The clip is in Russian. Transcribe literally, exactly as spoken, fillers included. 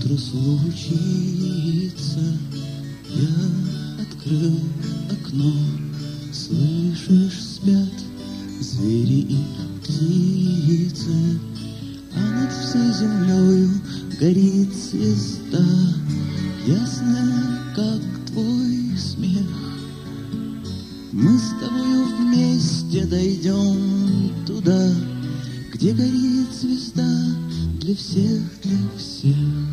утро случится, я открыл окно, слышишь, спят звери и птицы, а над всей землею горит звезда, ясная, как твой смех. Мы с тобою вместе дойдем туда, где горит звезда для всех, для всех.